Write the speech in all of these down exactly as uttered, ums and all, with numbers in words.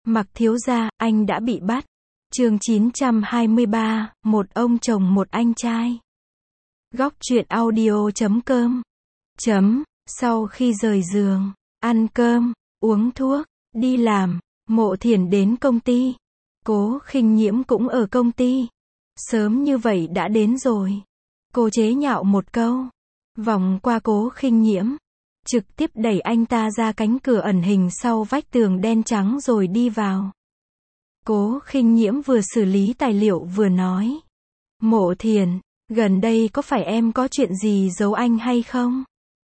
Mặc thiếu gia, anh đã bị bắt. Chương chín trăm hai mươi ba, một ông chồng một anh trai. Góc truyện audio chấm com. Chấm, sau khi rời giường, ăn cơm, uống thuốc, đi làm, Mộ Thiển đến công ty. Cố Khinh Nhiễm cũng ở công ty. Sớm như vậy đã đến rồi. Cô chế nhạo một câu. Vòng qua Cố Khinh Nhiễm. Trực tiếp đẩy anh ta ra cánh cửa ẩn hình sau vách tường đen trắng rồi đi vào. Cố Khinh Nhiễm vừa xử lý tài liệu vừa nói. Mộ Thiển, gần đây có phải em có chuyện gì giấu anh hay không?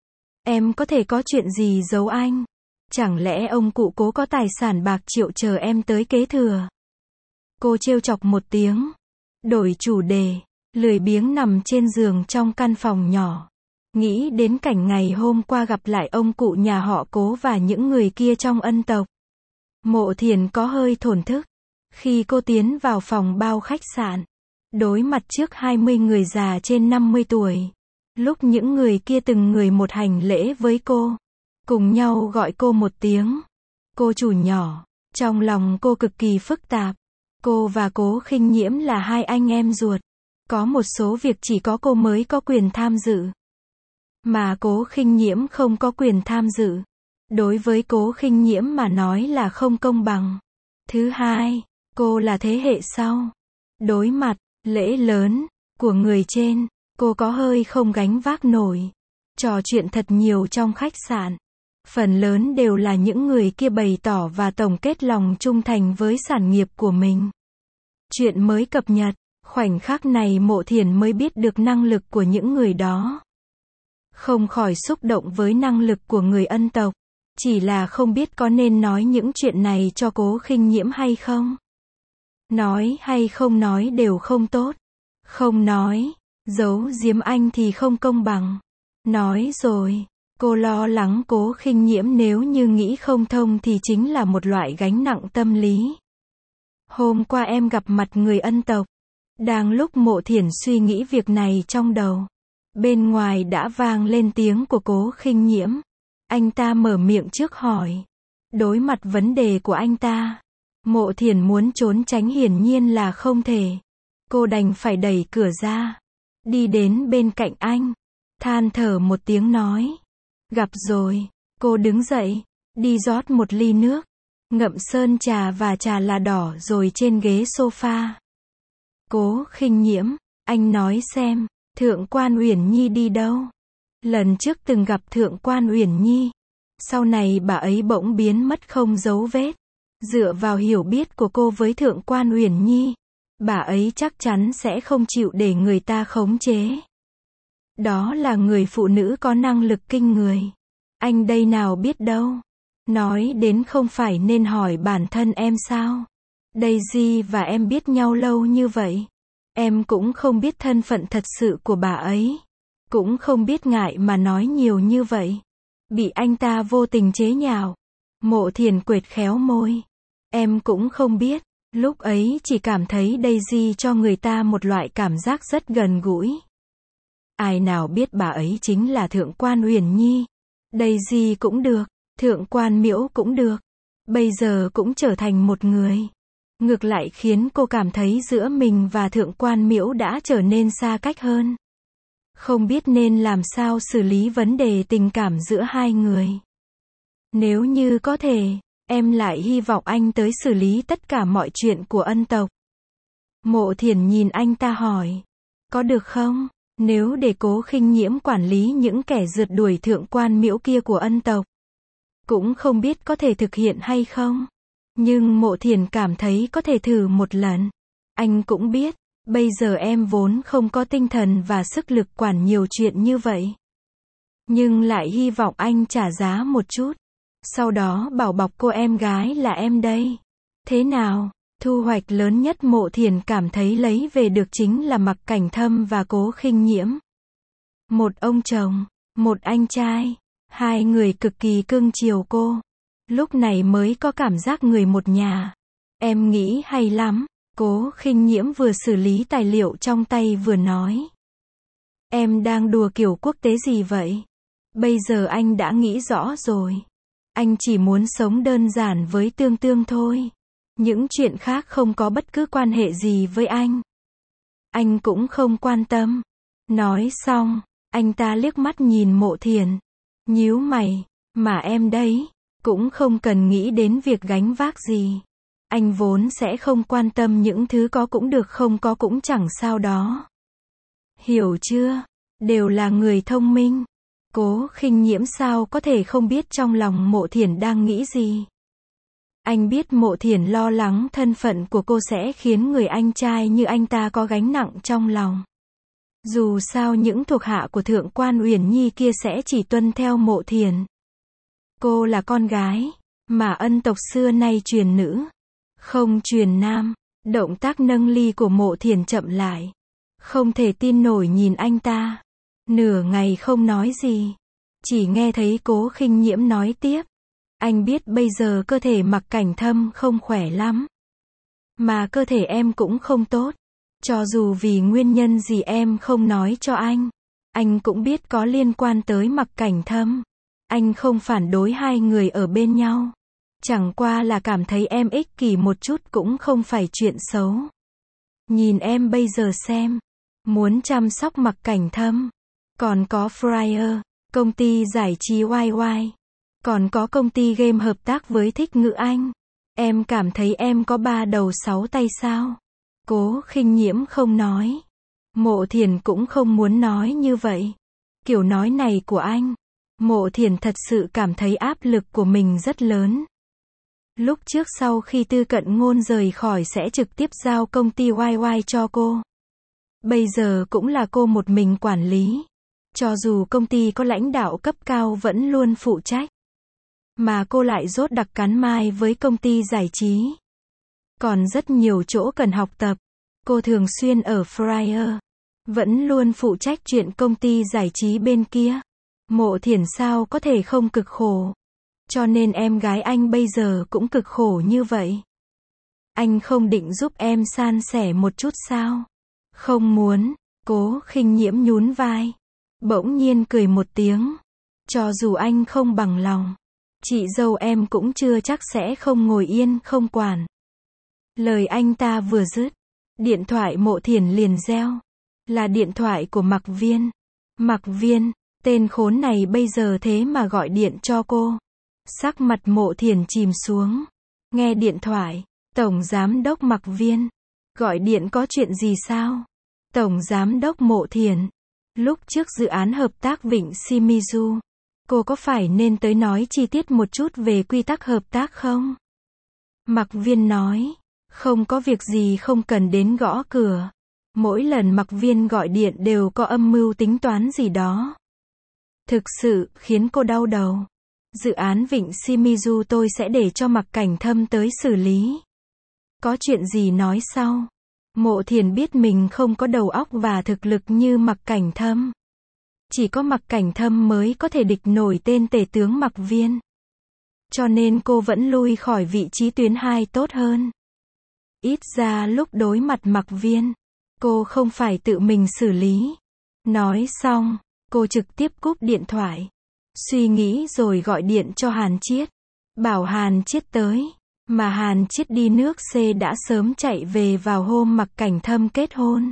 Em có thể có chuyện gì giấu anh? Chẳng lẽ ông cụ Cố có tài sản bạc triệu chờ em tới kế thừa? Cô trêu chọc một tiếng. Đổi chủ đề, lười biếng nằm trên giường trong căn phòng nhỏ. Nghĩ đến cảnh ngày hôm qua gặp lại ông cụ nhà họ Cố và những người kia trong ân tộc. Mộ Thiển có hơi thổn thức. Khi cô tiến vào phòng bao khách sạn, đối mặt trước hai mươi người già trên năm mươi tuổi. Lúc những người kia từng người một hành lễ với cô, cùng nhau gọi cô một tiếng cô chủ nhỏ, trong lòng cô cực kỳ phức tạp. Cô và Cố Khinh Nhiễm là hai anh em ruột. Có một số việc chỉ có cô mới có quyền tham dự, mà Cố Khinh Nhiễm không có quyền tham dự. Đối với Cố Khinh Nhiễm mà nói là không công bằng. Thứ hai, cô là thế hệ sau. Đối mặt lễ lớn của người trên, cô có hơi không gánh vác nổi. Trò chuyện thật nhiều trong khách sạn. Phần lớn đều là những người kia bày tỏ và tổng kết lòng trung thành với sản nghiệp của mình. Chuyện mới cập nhật, khoảnh khắc này Mộ Thiển mới biết được năng lực của những người đó. Không khỏi xúc động với năng lực của người ân tộc. Chỉ là không biết có nên nói những chuyện này cho Cố Khinh Nhiễm hay không. Nói hay không nói đều không tốt. Không nói, giấu giếm anh thì không công bằng. Nói rồi, cô lo lắng Cố Khinh Nhiễm nếu như nghĩ không thông thì chính là một loại gánh nặng tâm lý. Hôm qua em gặp mặt người ân tộc. Đang lúc Mộ Thiển suy nghĩ việc này trong đầu, bên ngoài đã vang lên tiếng của Cố Khinh Nhiễm. Anh ta mở miệng trước hỏi. Đối mặt vấn đề của anh ta, Mộ Thiển muốn trốn tránh hiển nhiên là không thể. Cô đành phải đẩy cửa ra, đi đến bên cạnh anh, than thở một tiếng nói. Gặp rồi. Cô đứng dậy, đi rót một ly nước, ngậm sơn trà và trà là đỏ rồi trên ghế sofa. Cố Khinh Nhiễm, anh nói xem, Thượng quan Uyển Nhi đi đâu? Lần trước từng gặp Thượng quan Uyển Nhi, sau này bà ấy bỗng biến mất không dấu vết. Dựa vào hiểu biết của cô với Thượng quan Uyển Nhi, bà ấy chắc chắn sẽ không chịu để người ta khống chế. Đó là người phụ nữ có năng lực kinh người. Anh đây nào biết đâu. Nói đến không phải nên hỏi bản thân em sao? Daisy và em biết nhau lâu như vậy. Em cũng không biết thân phận thật sự của bà ấy. Cũng không biết ngại mà nói nhiều như vậy. Bị anh ta vô tình chế nhạo. Mộ Thiển quệt khéo môi. Em cũng không biết. Lúc ấy chỉ cảm thấy Daisy cho người ta một loại cảm giác rất gần gũi. Ai nào biết bà ấy chính là Thượng quan Uyển Nhi. Daisy cũng được, Thượng quan Miễu cũng được. Bây giờ cũng trở thành một người. Ngược lại khiến cô cảm thấy giữa mình và Thượng quan Miễu đã trở nên xa cách hơn. Không biết nên làm sao xử lý vấn đề tình cảm giữa hai người. Nếu như có thể, em lại hy vọng anh tới xử lý tất cả mọi chuyện của ân tộc. Mộ Thiển nhìn anh ta hỏi. Có được không? Nếu để Cố Khinh Nhiễm quản lý những kẻ rượt đuổi Thượng quan Miễu kia của ân tộc, cũng không biết có thể thực hiện hay không. Nhưng Mộ Thiển cảm thấy có thể thử một lần. Anh cũng biết, bây giờ em vốn không có tinh thần và sức lực quản nhiều chuyện như vậy. Nhưng lại hy vọng anh trả giá một chút. Sau đó bảo bọc cô em gái là em đây. Thế nào? Thu hoạch lớn nhất Mộ Thiển cảm thấy lấy về được chính là Mặc Cảnh Thâm và Cố Khinh Nhiễm. Một ông chồng, một anh trai. Hai người cực kỳ cưng chiều cô. Lúc này mới có cảm giác người một nhà. Em nghĩ hay lắm. Cố Khinh Nhiễm vừa xử lý tài liệu trong tay vừa nói. Em đang đùa kiểu quốc tế gì vậy? Bây giờ anh đã nghĩ rõ rồi. Anh chỉ muốn sống đơn giản với Tương Tương thôi. Những chuyện khác không có bất cứ quan hệ gì với anh. Anh cũng không quan tâm. Nói xong, anh ta liếc mắt nhìn Mộ Thiển. Nhíu mày, mà em đấy, cũng không cần nghĩ đến việc gánh vác gì. Anh vốn sẽ không quan tâm những thứ có cũng được không có cũng chẳng sao đó. Hiểu chưa? Đều là người thông minh. Cố Khinh Nhiễm sao có thể không biết trong lòng Mộ Thiển đang nghĩ gì. Anh biết Mộ Thiển lo lắng thân phận của cô sẽ khiến người anh trai như anh ta có gánh nặng trong lòng. Dù sao những thuộc hạ của Thượng quan Uyển Nhi kia sẽ chỉ tuân theo Mộ Thiển. Cô là con gái, mà ân tộc xưa nay truyền nữ, không truyền nam. Động tác nâng ly của Mộ Thiển chậm lại. Không thể tin nổi nhìn anh ta. Nửa ngày không nói gì. Chỉ nghe thấy Cố Khinh Nhiễm nói tiếp. Anh biết bây giờ cơ thể Mặc Cảnh Thâm không khỏe lắm. Mà cơ thể em cũng không tốt. Cho dù vì nguyên nhân gì em không nói cho anh. Anh cũng biết có liên quan tới Mặc Cảnh Thâm. Anh không phản đối hai người ở bên nhau. Chẳng qua là cảm thấy em ích kỷ một chút cũng không phải chuyện xấu. Nhìn em bây giờ xem. Muốn chăm sóc Mặc Cảnh Thâm. Còn có Fryer, công ty giải trí Y Y. Còn có công ty game hợp tác với Thích Ngữ Anh. Em cảm thấy em có ba đầu sáu tay sao? Cố Khinh Nhiễm không nói. Mộ Thiển cũng không muốn nói như vậy. Kiểu nói này của anh. Mộ Thiển thật sự cảm thấy áp lực của mình rất lớn. Lúc trước sau khi Tư Cận Ngôn rời khỏi sẽ trực tiếp giao công ty Y Y cho cô. Bây giờ cũng là cô một mình quản lý. Cho dù công ty có lãnh đạo cấp cao vẫn luôn phụ trách. Mà cô lại rốt đặc cắn mai với công ty giải trí. Còn rất nhiều chỗ cần học tập. Cô thường xuyên ở Fryer. Vẫn luôn phụ trách chuyện công ty giải trí bên kia. Mộ Thiển sao có thể không cực khổ. Cho nên em gái anh bây giờ cũng cực khổ như vậy. Anh không định giúp em san sẻ một chút sao? Không muốn. Cố Khinh Nhiễm nhún vai. Bỗng nhiên cười một tiếng. Cho dù anh không bằng lòng. Chị dâu em cũng chưa chắc sẽ không ngồi yên không quản. Lời anh ta vừa dứt. Điện thoại Mộ Thiển liền reo. Là điện thoại của Mặc Viên. Mặc Viên, tên khốn này bây giờ thế mà gọi điện cho cô. Sắc mặt Mộ Thiển chìm xuống. Nghe điện thoại. Tổng Giám đốc Mặc Viên. Gọi điện có chuyện gì sao? Tổng Giám đốc Mộ Thiển. Lúc trước dự án hợp tác Vịnh Shimizu. Cô có phải nên tới nói chi tiết một chút về quy tắc hợp tác không? Mặc Viên nói. Không có việc gì không cần đến gõ cửa. Mỗi lần Mặc Viên gọi điện đều có âm mưu tính toán gì đó. Thực sự khiến cô đau đầu. Dự án Vịnh Shimizu tôi sẽ để cho Mặc Cảnh Thâm tới xử lý. Có chuyện gì nói sau. Mộ Thiển biết mình không có đầu óc và thực lực như Mặc Cảnh Thâm. Chỉ có Mặc Cảnh Thâm mới có thể địch nổi tên tể tướng Mặc Viên. Cho nên cô vẫn lui khỏi vị trí tuyến hai tốt hơn. Ít ra lúc đối mặt Mặc Viên, cô không phải tự mình xử lý. Nói xong, cô trực tiếp cúp điện thoại. Suy nghĩ rồi gọi điện cho Hàn Chiết. Bảo Hàn Chiết tới. Mà Hàn Chiết đi nước C đã sớm chạy về vào hôm Mặc Cảnh Thâm kết hôn.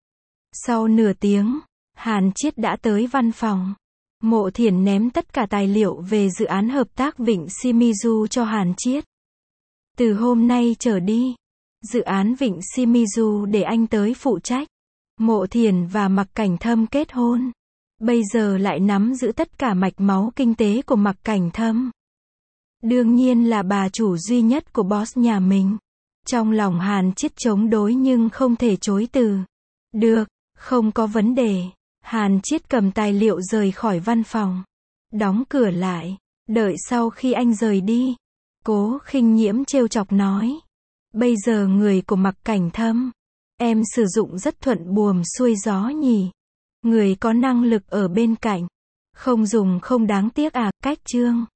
Sau nửa tiếng, Hàn Chiết đã tới văn phòng. Mộ Thiển ném tất cả tài liệu về dự án hợp tác Vịnh Shimizu cho Hàn Chiết. Từ hôm nay trở đi, dự án Vịnh Shimizu để anh tới phụ trách. Mộ Thiển và Mặc Cảnh Thâm kết hôn. Bây giờ lại nắm giữ tất cả mạch máu kinh tế của Mặc Cảnh Thâm. Đương nhiên là bà chủ duy nhất của boss nhà mình. Trong lòng Hàn Chiết chống đối nhưng không thể chối từ. Được, không có vấn đề. Hàn Chiết cầm tài liệu rời khỏi văn phòng. Đóng cửa lại. Đợi sau khi anh rời đi. Cố Khinh Nhiễm trêu chọc nói. Bây giờ người của Mặc Cảnh Thâm. Em sử dụng rất thuận buồm xuôi gió nhỉ. Người có năng lực ở bên cạnh. Không dùng không đáng tiếc à, cách chương.